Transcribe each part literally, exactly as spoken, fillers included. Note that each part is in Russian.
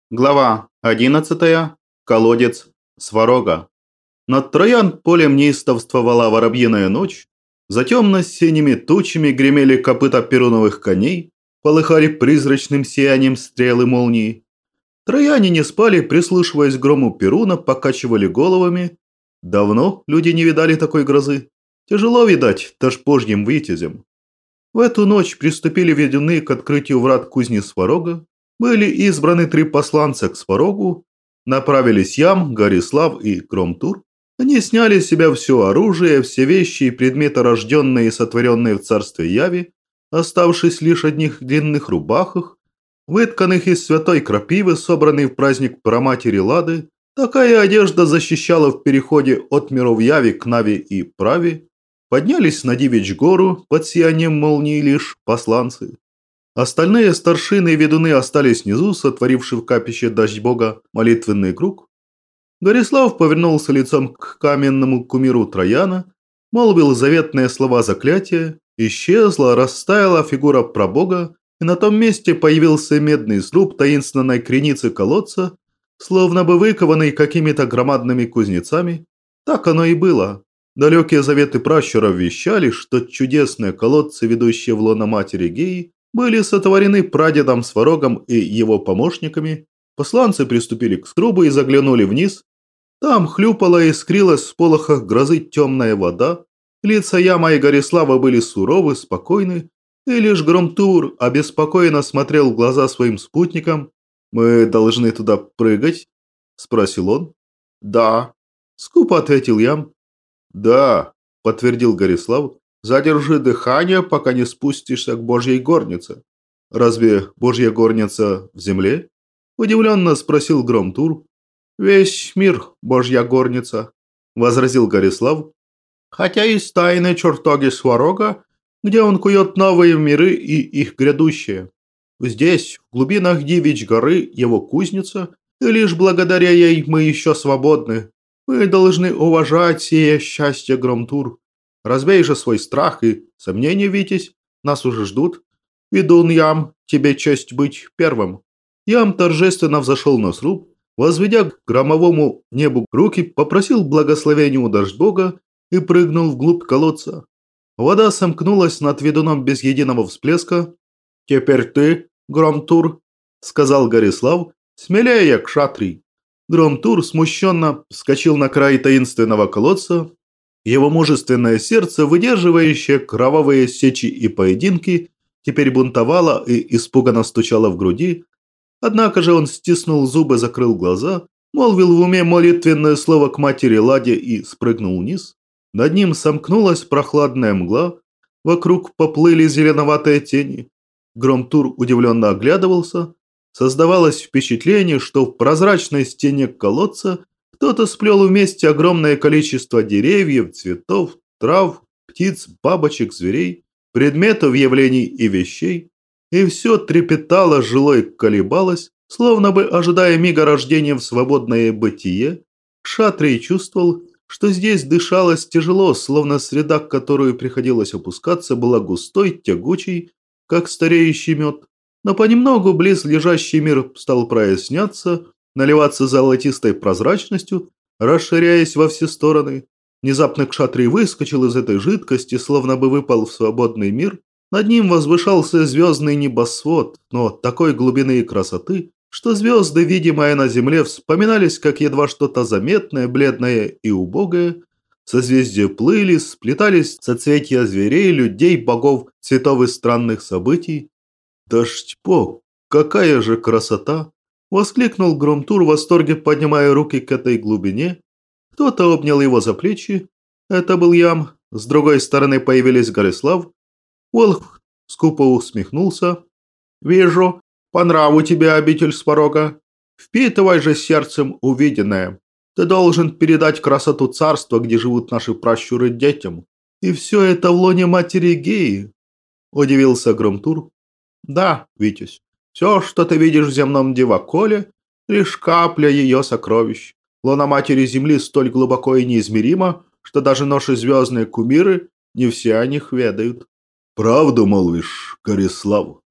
Глава одиннадцатая. Колодец Сварога. Над Троян полем неистовствовала воробьиная ночь. За темно-синими тучами гремели копыта перуновых коней, полыхали призрачным сиянием стрелы молнии. Трояне не спали, прислушиваясь к грому Перуна, покачивали головами. Давно люди не видали такой грозы. Тяжело видать тошпожьим витязям. В эту ночь приступили ведуны к открытию врат кузни Сварога. Были избраны три посланца к Сварогу, направились Ям, Горислав и Громтур. Они сняли с себя все оружие, все вещи и предметы, рожденные и сотворенные в царстве Яви, оставшись лишь одних длинных рубахах, вытканных из святой крапивы, собранной в праздник Праматери Лады. Такая одежда защищала в переходе от миров Яви к Нави и Прави. Поднялись на Дивич гору под сиянием молнии лишь посланцы. Остальные старшины и ведуны остались внизу, сотворивши в капище дождь бога молитвенный круг. Горислав повернулся лицом к каменному кумиру Трояна, молвил заветные слова заклятия, исчезла, растаяла фигура прабога, и на том месте появился медный сруб таинственной креницы колодца, словно бы выкованный какими-то громадными кузнецами. Так оно и было. Далекие заветы пращуров вещали, что чудесные колодцы, ведущие в лоно матери Геи, были сотворены прадедом Сварогом и его помощниками. Посланцы приступили к срубу и заглянули вниз. Там хлюпала и искрилась в сполохах грозы темная вода. Лица Яма и Горислава были суровы, спокойны, и лишь Громтур обеспокоенно смотрел в глаза своим спутникам. «Мы должны туда прыгать?» – спросил он. «Да», – скупо ответил Ям. «Да», – подтвердил Горислав. «Задержи дыхание, пока не спустишься к Божьей горнице». «Разве Божья горница в земле?» – удивленно спросил Громтур. «Весь мир Божья горница», – возразил Горислав. «Хотя есть тайные чертоги Сварога, где он кует новые миры и их грядущие. Здесь, в глубинах Дивич горы, его кузница, и лишь благодаря ей мы еще свободны. Вы должны уважать сие счастье, Громтур. Разбей же свой страх и сомнения, Витязь, нас уже ждут. Ведун Ям, тебе честь быть первым». Ям торжественно взошел на сруб, возведя к громовому небу руки, попросил благословения у дождь бога и прыгнул вглубь колодца. Вода сомкнулась над ведуном без единого всплеска. «Теперь ты, Громтур», — сказал Горислав, — «смелее, кшатрий». Громтур смущенно вскочил на край таинственного колодца. Его мужественное сердце, выдерживающее кровавые сечи и поединки, теперь бунтовало и испуганно стучало в груди. Однако же он стиснул зубы, закрыл глаза, молвил в уме молитвенное слово к матери Ладе и спрыгнул вниз. Над ним сомкнулась прохладная мгла, вокруг поплыли зеленоватые тени. Громтур удивленно оглядывался. Создавалось впечатление, что в прозрачной стене колодца кто-то сплел вместе огромное количество деревьев, цветов, трав, птиц, бабочек, зверей, предметов, явлений и вещей. И все трепетало, жило и колебалось, словно бы ожидая мига рождения в свободное бытие. Кшатрий чувствовал, что здесь дышалось тяжело, словно среда, к которую приходилось опускаться, была густой, тягучей, как стареющий мед. Но понемногу близ лежащий мир стал проясняться, наливаться золотистой прозрачностью, расширяясь во все стороны. Внезапно Кшатрий выскочил из этой жидкости, словно бы выпал в свободный мир. Над ним возвышался звездный небосвод, но такой глубины и красоты, что звезды, видимые на земле, вспоминались как едва что-то заметное, бледное и убогое. Созвездия плыли, сплетались соцветия зверей, людей, богов, цветов и странных событий. «Дождь бог, какая же красота!» – воскликнул Громтур в восторге, поднимая руки к этой глубине. Кто-то обнял его за плечи. Это был Ям. С другой стороны появились Горислав. Волх скупо усмехнулся. «Вижу, по нраву тебе обитель Сварога. Впитывай же сердцем увиденное. Ты должен передать красоту царства, где живут наши пращуры, детям. И все это в лоне матери Геи», – удивился Громтур. «Да, Витязь, все, что ты видишь в земном дивоколе, лишь капля ее сокровищ. Лона матери Земли столь глубоко и неизмеримо, что даже наши звездные кумиры не все о них ведают». «Правду молвишь, Горислав?»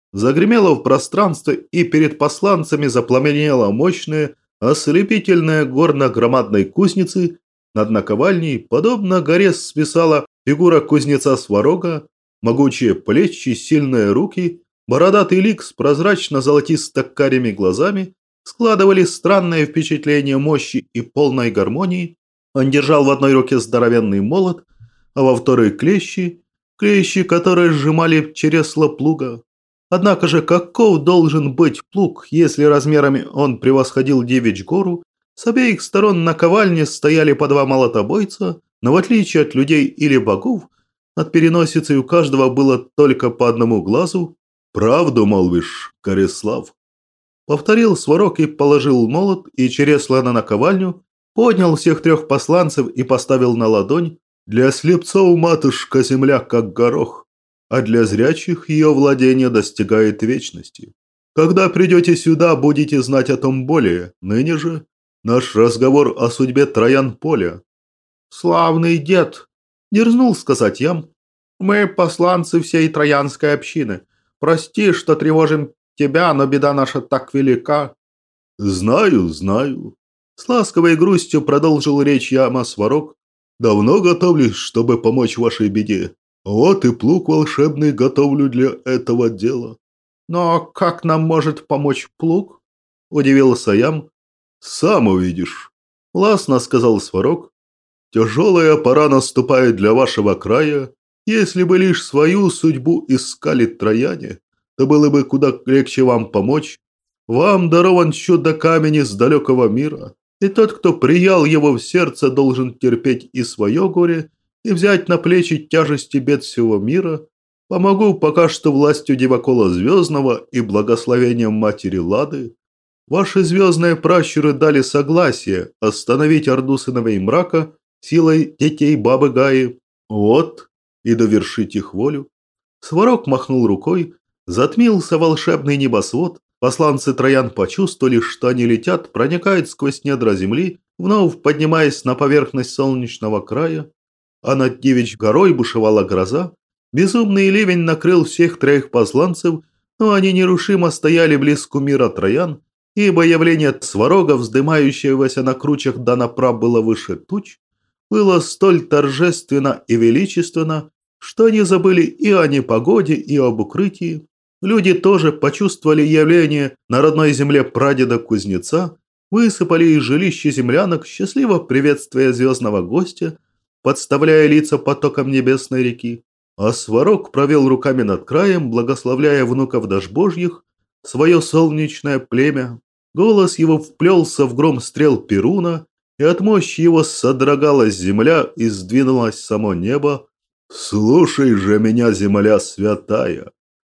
Загремело в пространстве, и перед посланцами запламенела мощная, ослепительная горно-громадной кузницы. Над наковальней, подобно горе, свисала фигура кузнеца Сварога, могучие плечи, сильные руки, бородатый лик с прозрачно-золотисто-карими глазами складывали странное впечатление мощи и полной гармонии. Он держал в одной руке здоровенный молот, а во второй клещи, клещи, которые сжимали чересло плуга. Однако же каков должен быть плуг, если размерами он превосходил Девичь гору? С обеих сторон наковальни стояли по два молотобойца, но в отличие от людей или богов, над переносицей у каждого было только по одному глазу. «Правду молвишь, Корислав?» Повторил Сварог и положил молот и чересло на наковальню, поднял всех трех посланцев и поставил на ладонь. «Для слепцов матушка земля как горох, а для зрячих ее владение достигает вечности. Когда придете сюда, будете знать о том более. Ныне же наш разговор о судьбе Троян-Поля». «Славный дед!» – дерзнул сказать Ям. «Мы посланцы всей троянской общины. Прости, что тревожим тебя, но беда наша так велика». «Знаю, знаю», – с ласковой грустью продолжил речь Яма Сварог. «Давно готовлюсь, чтобы помочь вашей беде. Вот и плуг волшебный готовлю для этого дела». «Но как нам может помочь плуг?» – удивился Ям. «Сам увидишь», – властно сказал Сварог. «Тяжелая пора наступает для вашего края. Если бы лишь свою судьбу искали трояне, то было бы куда легче вам помочь. Вам дарован чудо-камень из далекого мира, и тот, кто приял его в сердце, должен терпеть и свое горе, и взять на плечи тяжести бед всего мира. Помогу пока что властью Дивакола Звездного и благословением Матери Лады. Ваши звездные пращуры дали согласие остановить орду сыновей мрака силой детей Бабы Гаи. Вот, и довершить их волю». Сварог махнул рукой, затмился волшебный небосвод. Посланцы Троян почувствовали, что они летят, проникают сквозь недра земли, вновь поднимаясь на поверхность солнечного края. А над Девичь горой бушевала гроза. Безумный ливень накрыл всех троих посланцев, но они нерушимо стояли близ кумира Троян, ибо явление Сварога, вздымающегося на кручах да направ, было выше туч, было столь торжественно и величественно, что они забыли и о непогоде, и об укрытии. Люди тоже почувствовали явление на родной земле прадеда-кузнеца, высыпали из жилища землянок, счастливо приветствуя звездного гостя, подставляя лица потоком небесной реки. А Сварог провел руками над краем, благословляя внуков Дажбожьих, свое солнечное племя. Голос его вплелся в гром стрел Перуна, и от мощи его содрогалась земля и сдвинулось само небо. «Слушай же меня, земля святая!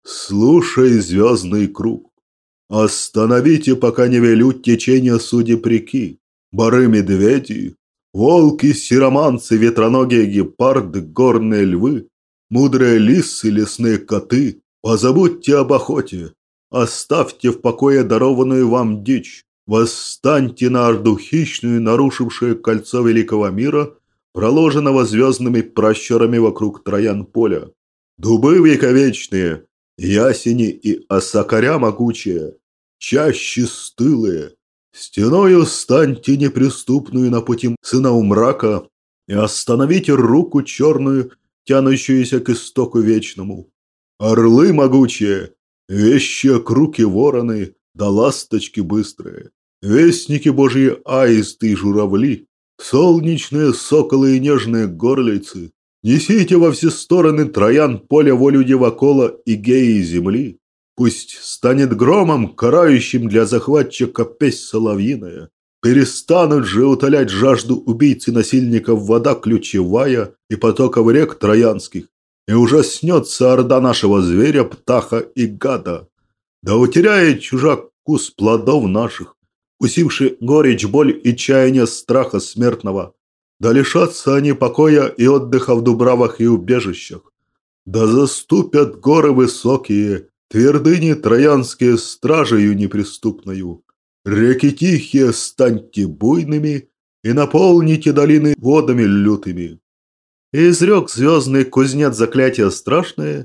Слушай, звездный круг! Остановите, пока не велю течение судеб реки, бары-медведи, волки-сироманцы, ветроногие гепарды, горные львы, мудрые лисы, лесные коты, позабудьте об охоте, оставьте в покое дарованную вам дичь, восстаньте на орду хищную, нарушившую кольцо великого мира, проложенного звездными пращурами вокруг Троян-Поля. Дубы вековечные, ясени и осокоря могучие, чащи стылые, стеною станьте неприступную на пути сынов мрака и остановите руку черную, тянущуюся к истоку вечному. Орлы могучие, вещие круки вороны, да ласточки быстрые, вестники божьи аисты и журавли, солнечные соколы и нежные горлицы, несите во все стороны Троян Поля волю Дивакола и Геи земли. Пусть станет громом, карающим для захватчика песнь соловьиная. Перестанут же утолять жажду убийц и насильников вода ключевая и потоков рек троянских, и ужаснется орда нашего зверя, птаха и гада. Да утеряет чужак вкус плодов наших, усивший горечь, боль и чаяние страха смертного. Да лишатся они покоя и отдыха в дубравах и убежищах. Да заступят горы высокие, твердыни троянские стражею неприступною. Реки тихие станьте буйными и наполните долины водами лютыми. И изрек звездный кузнец заклятие страшное,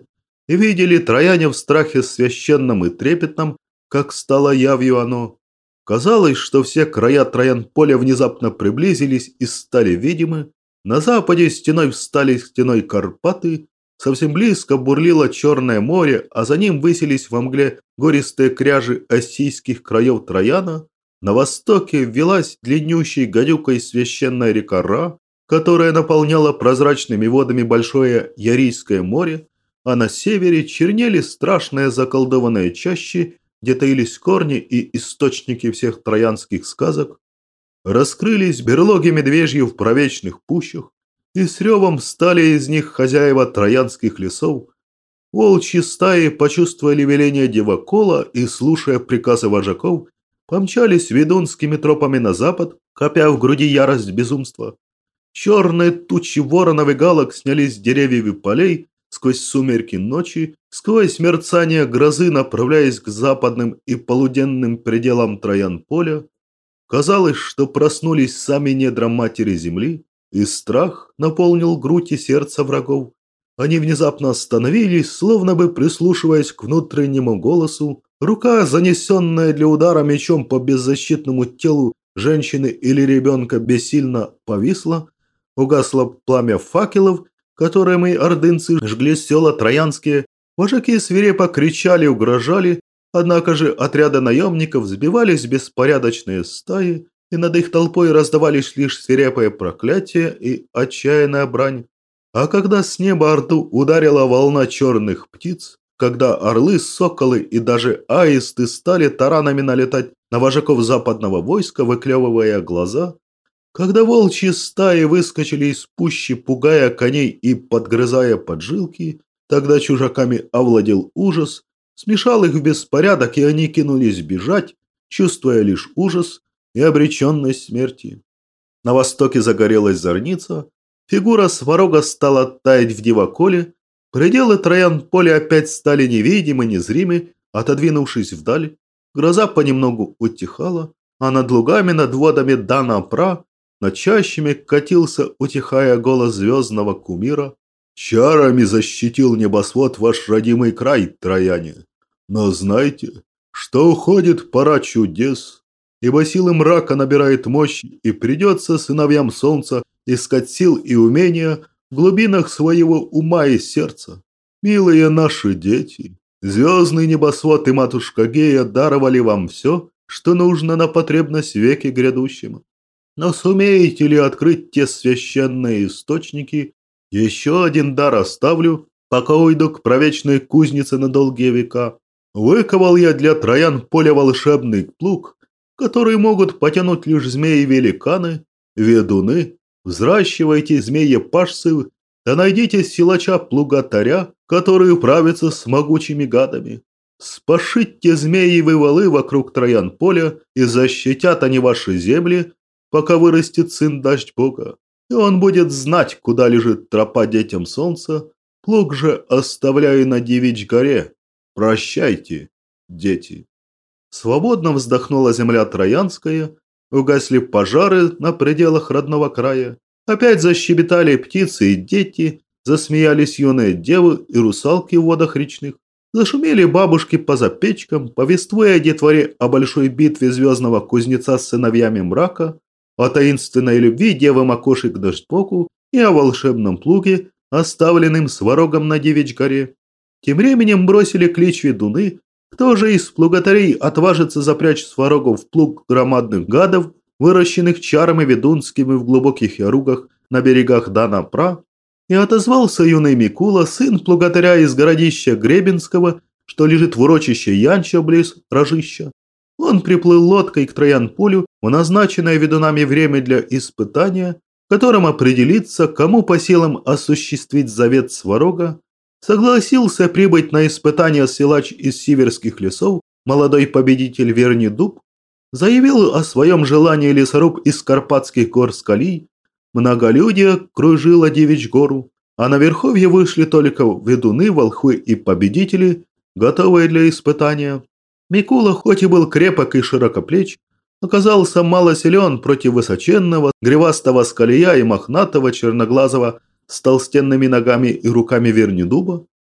и видели трояне в страхе священном и трепетном, как стало явью оно. Казалось, что все края Троян-поля внезапно приблизились и стали видимы. На западе стеной встали стеной Карпаты, совсем близко бурлило Черное море, а за ним высились во мгле гористые кряжи оссийских краев Трояна. На востоке велась длиннющей гадюкой священная река Ра, которая наполняла прозрачными водами большое Ярийское море, а на севере чернели страшные заколдованные чащи, где таились корни и источники всех троянских сказок. Раскрылись берлоги медвежьи в правечных пущах, и с ревом стали из них хозяева троянских лесов. Волчьи стаи почувствовали веление Девакола и, слушая приказы вожаков, помчались ведунскими тропами на запад, копя в груди ярость безумства. Черные тучи воронов и галок снялись с деревьев и полей, сквозь сумерки ночи, сквозь мерцание грозы, направляясь к западным и полуденным пределам Троян-поля. Казалось, что проснулись сами недра матери земли, и страх наполнил грудь и сердце врагов. Они внезапно остановились, словно бы прислушиваясь к внутреннему голосу. Рука, занесенная для удара мечом по беззащитному телу женщины или ребенка, бессильно повисла. Угасло пламя факелов, которыми ордынцы жгли села троянские. Вожаки свирепо кричали, угрожали. Однако же отряды наемников сбивались в беспорядочные стаи, и над их толпой раздавались лишь свирепые проклятия и отчаянная брань. А когда с неба Орду ударила волна черных птиц, когда орлы, соколы и даже аисты стали таранами налетать на вожаков западного войска, выклевывая глаза, когда волчьи стаи выскочили из пущи, пугая коней и подгрызая поджилки, тогда чужаками овладел ужас, смешал их в беспорядок, и они кинулись бежать, чувствуя лишь ужас и обреченность смерти. На востоке загорелась зорница, фигура Сварога стала таять в Деваколе, пределы Троян-поля опять стали невидимы, незримы, отодвинувшись вдаль. Гроза понемногу утихала, а над лугами, над водами Дана-Пра, над чащами катился, утихая, голос звездного кумира. «Чарами защитил небосвод ваш родимый край, трояне. Но знайте, что уходит пора чудес, ибо силы мрака набирает мощь, и придется сыновьям солнца искать сил и умения в глубинах своего ума и сердца. Милые наши дети, звездный небосвод и матушка Гея даровали вам все, что нужно на потребность веки грядущем. Но сумеете ли открыть те священные источники? Еще один дар оставлю, пока уйду к правечной кузнице на долгие века. Выковал я для троян поля волшебный плуг, который могут потянуть лишь змеи-великаны, ведуны. Взращивайте змеи-пашцы, да найдите силача-плугатаря, который управится с могучими гадами. Спашите змеевы валы вокруг Троян-поля, и защитят они ваши земли, пока вырастет сын дождь Бога. И он будет знать, куда лежит тропа детям солнца, плуг же оставляю на Девичь горе. Прощайте, дети». Свободно вздохнула земля Троянская, угасли пожары на пределах родного края. Опять защебетали птицы и дети, засмеялись юные девы и русалки в водах речных. Зашумели бабушки по запечкам, повествуя о детворе о большой битве звездного кузнеца с сыновьями мрака, о таинственной любви девы Макоши к Дождьбогу и о волшебном плуге, оставленном Сварогом на Девичь горе. Тем временем бросили клич ведуны, кто же из плугатарей отважится запрячь Сварогов в плуг громадных гадов, выращенных чарами ведунскими в глубоких яругах на берегах Дана-Пра, и отозвался юный Микула, сын плугатаря из городища Гребенского, что лежит в урочище Янча близ Рожища. Он приплыл лодкой к Троян-полю в назначенное ведунами время для испытания, в котором определиться, кому по силам осуществить завет Сварога. Согласился прибыть на испытание силач из сиверских лесов, молодой победитель Вернидуб, заявил о своем желании лесоруб из Карпатских гор Скалий. Многолюдие кружило Девичь гору, а на верховье вышли только ведуны, волхвы и победители, готовые для испытания. Микула, хоть и был крепок и широкоплеч, оказался мало силен против высоченного, гривастого скалия и мохнатого черноглазого с толстенными ногами и руками Вернидуба.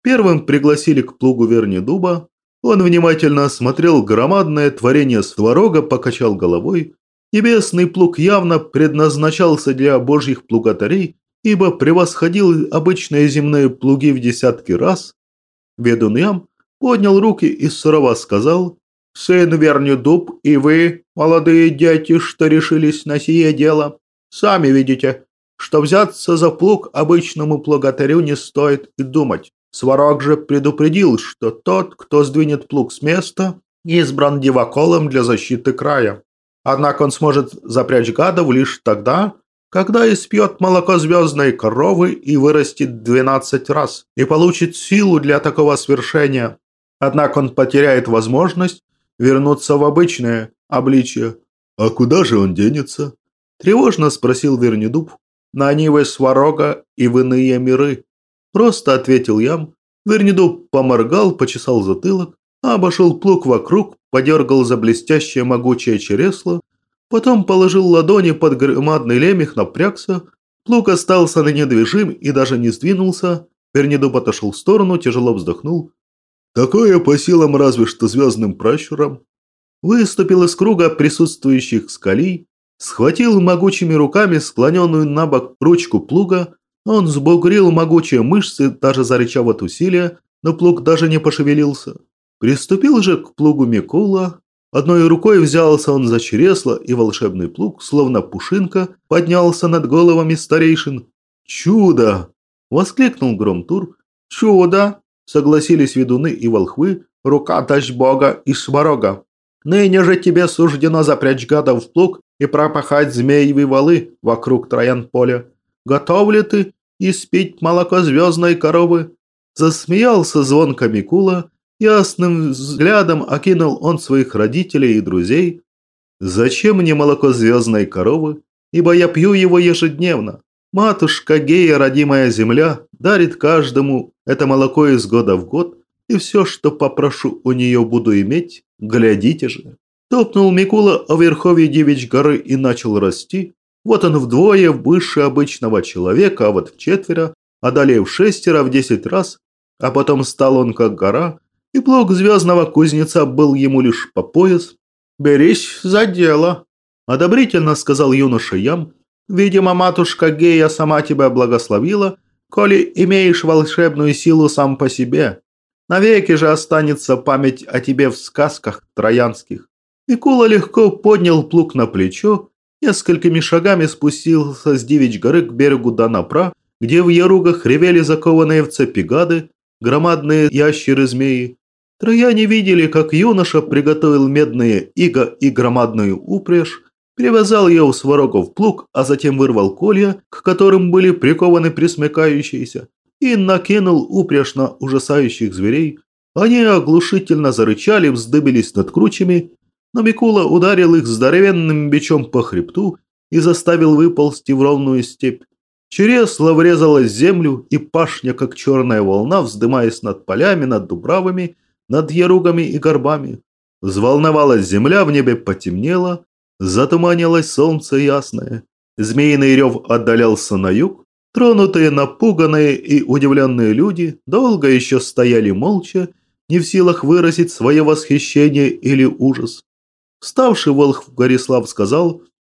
Первым пригласили к плугу Вернидуба. Он внимательно осмотрел громадное творение Сварога, покачал головой. Небесный плуг явно предназначался для божьих плугатарей, ибо превосходил обычные земные плуги в десятки раз. Ведун Ям поднял руки и сурово сказал: «Сын Вернидуб и вы, молодые дети, что решились на сие дело, сами видите, что взяться за плуг обычному плугатарю не стоит и думать. Сварог же предупредил, что тот, кто сдвинет плуг с места, избран дивоколом для защиты края. Однако он сможет запрячь гадов лишь тогда, когда испьет молоко звездной коровы и вырастет двенадцать раз, и получит силу для такого свершения. Однако он потеряет возможность вернуться в обычное обличие». «А куда же он денется?» – тревожно спросил Вернидуб. «На нивы Сварога и в иные миры», – просто ответил Ям. Вернидуб поморгал, почесал затылок, обошел плуг вокруг, подергал за блестящее могучее чересло, потом положил ладони под громадный лемех, напрягся. Плуг остался недвижим и даже не сдвинулся. Вернидуб отошел в сторону, тяжело вздохнул. «Такое по силам разве что звездным пращурам». Выступил из круга присутствующих скалий, схватил могучими руками склоненную на бок ручку плуга. Он сбугрил могучие мышцы, даже зарычав от усилия, но плуг даже не пошевелился. Приступил же к плугу Микула. Одной рукой взялся он за чресло, и волшебный плуг, словно пушинка, поднялся над головами старейшин. «Чудо!» – воскликнул Громтур. «Чудо!» – согласились ведуны и волхвы. «Рука дочь бога и Сварога. Ныне же тебе суждено запрячь гадов в плуг и пропахать змеевые валы вокруг Троян-поля. Готов ли ты испить молоко звездной коровы?» Засмеялся звонко Микула. Ясным взглядом окинул он своих родителей и друзей. «Зачем мне молоко звездной коровы? Ибо я пью его ежедневно. Матушка Гея, родимая земля, дарит каждому это молоко из года в год, и все, что попрошу у нее, буду иметь. Глядите же». Топнул Микула о верховье Девичьей горы и начал расти. Вот он вдвое выше обычного человека, а вот в четверо, а далее в шестеро, в десять раз. А потом стал он как гора, и плуг звездного кузнеца был ему лишь по пояс. «Берись за дело», – одобрительно сказал юноша Ям. «Видимо, матушка Гея сама тебя благословила, коли имеешь волшебную силу сам по себе. Навеки же останется память о тебе в сказках троянских». Микула легко поднял плуг на плечо, несколькими шагами спустился с Девичьей горы к берегу Данапра, где в яругах ревели закованные в цепи гады, громадные ящеры-змеи. Трояне видели, как юноша приготовил медные иго и громадную упряжь, перевязал ее у Сварогов плуг, а затем вырвал колья, к которым были прикованы присмыкающиеся, и накинул упряжь на ужасающих зверей. Они оглушительно зарычали, вздыбились над кручами, но Микула ударил их здоровенным бичом по хребту и заставил выползти в ровную степь. Чересло врезалось в землю, и пашня, как черная волна, вздымаясь над полями, над дубравами, над яругами и горбами. Взволновалась земля, в небе потемнело, затуманилось солнце ясное. Змеиный рев отдалялся на юг. Тронутые, напуганные и удивленные люди долго еще стояли молча, не в силах выразить свое восхищение или ужас. Вставший волхв Горислав сказал: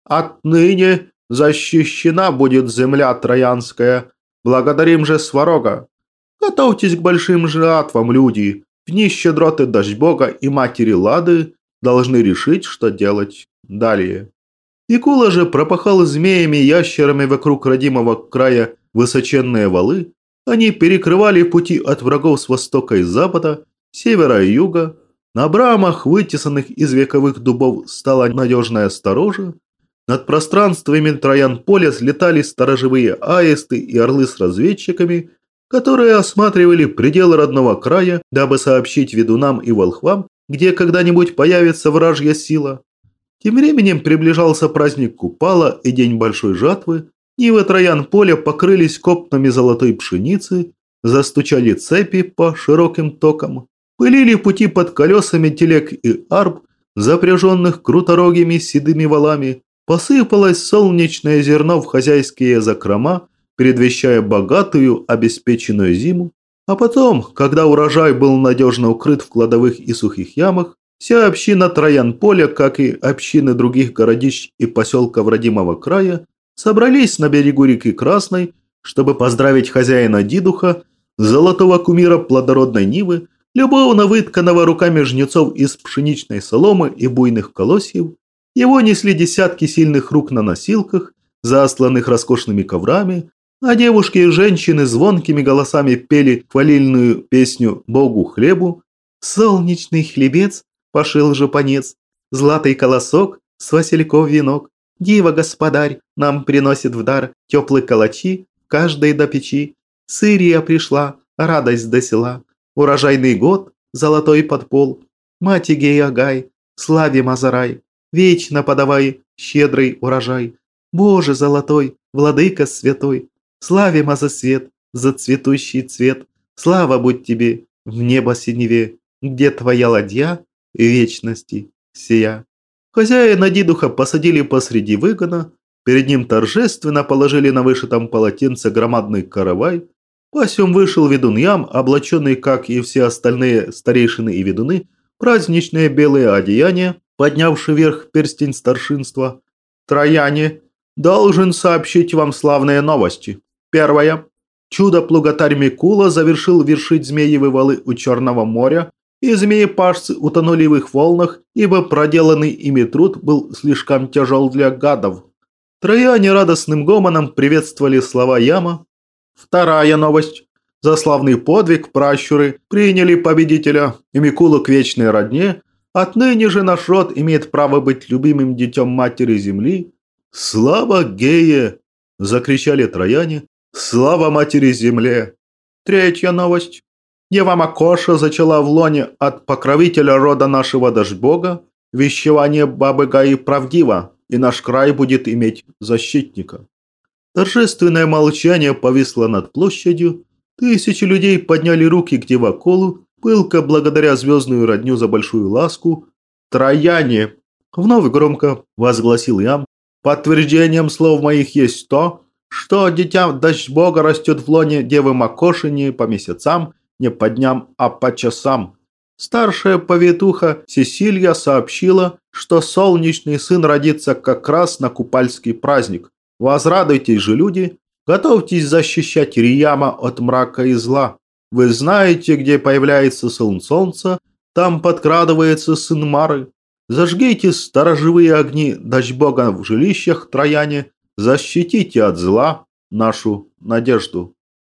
«Отныне защищена будет земля Троянская. Благодарим же Сварога. Готовьтесь к большим жатвам, люди. В дни щедроты дождь бога и матери Лады должны решить, что делать далее». Микула же пропахал змеями и ящерами вокруг родимого края высоченные валы. Они перекрывали пути от врагов с востока и запада, севера и юга. На брамах, вытесанных из вековых дубов, стала надежная сторожа. Над пространствами Троян-поля слетали сторожевые аисты и орлы с разведчиками, которые осматривали пределы родного края, дабы сообщить ведунам и волхвам, где когда-нибудь появится вражья сила. Тем временем приближался праздник Купала и день большой жатвы. Нивы Троян-поля покрылись копнами золотой пшеницы, застучали цепи по широким токам, пылили пути под колесами телег и арб, запряженных круторогими седыми валами, посыпалось солнечное зерно в хозяйские закрома, предвещая богатую обеспеченную зиму. А потом, когда урожай был надежно укрыт в кладовых и сухих ямах, вся община Троян-Поля, как и общины других городищ и поселков родимого края, собрались на берегу реки Красной, чтобы поздравить хозяина Дидуха, золотого кумира плодородной Нивы, любовно вытканного руками жнецов из пшеничной соломы и буйных колосьев. Его несли десятки сильных рук на носилках, засланных роскошными коврами, а девушки и женщины звонкими голосами пели хвалильную песню Богу хлебу. «Солнечный хлебец пошил жупанец, златый колосок с васильков венок. Дива господарь нам приносит в дар теплые калачи, каждой до печи. Сырия пришла, радость до села, урожайный год, золотой подпол. Мать Игей Агай, славе Мазарай, вечно подавай щедрый урожай. Боже золотой, владыка святой, славе Мазосвет за цветущий цвет. Слава будь тебе в небо синеве, где твоя ладья вечности сия». Хозяина Дидуха посадили посреди выгона, перед ним торжественно положили на вышитом полотенце громадный каравай. По сём вышел ведун Ям, облаченный, как и все остальные старейшины и ведуны, праздничные белые одеяния, поднявший вверх перстень старшинства. «Трояне, должен сообщить вам славные новости. Первое. Чудо-плуготарь Микула завершил вершить змеевы валы у Черного моря, и змеи-пашцы утонули в их волнах, ибо проделанный ими труд был слишком тяжел для гадов». Трояне радостным гомоном приветствовали слова Яма. Вторая новость. За славный подвиг пращуры приняли победителя, и Микулу к вечной родне. Отныне же наш род имеет право быть любимым детем матери земли. «Слава Гее!» – закричали трояне. «Слава матери земле!» Третья новость. Дева Макоша зачала в лоне от покровителя рода нашего Дашбога. Вещевание бабы Гаи правдиво, и наш край будет иметь защитника. Торжественное молчание повисло над площадью. Тысячи людей подняли руки к Деваколу, пылко благодаря звездную родню за большую ласку. «Трояне!» – вновь громко возгласил Ям. «Подтверждением слов моих есть то, что дитя Дашбога растет в лоне Девы Макоши не по месяцам, не по дням, а по часам. Старшая повитуха Сесилья сообщила, что солнечный сын родится как раз на купальский праздник. Возрадуйтесь же, люди, готовьтесь защищать Рияма от мрака и зла. Вы знаете, где появляется сын солнца, там подкрадывается сын Мары. Зажгите сторожевые огни Дашбога в жилищах Трояне, защитите от зла нашу надежду».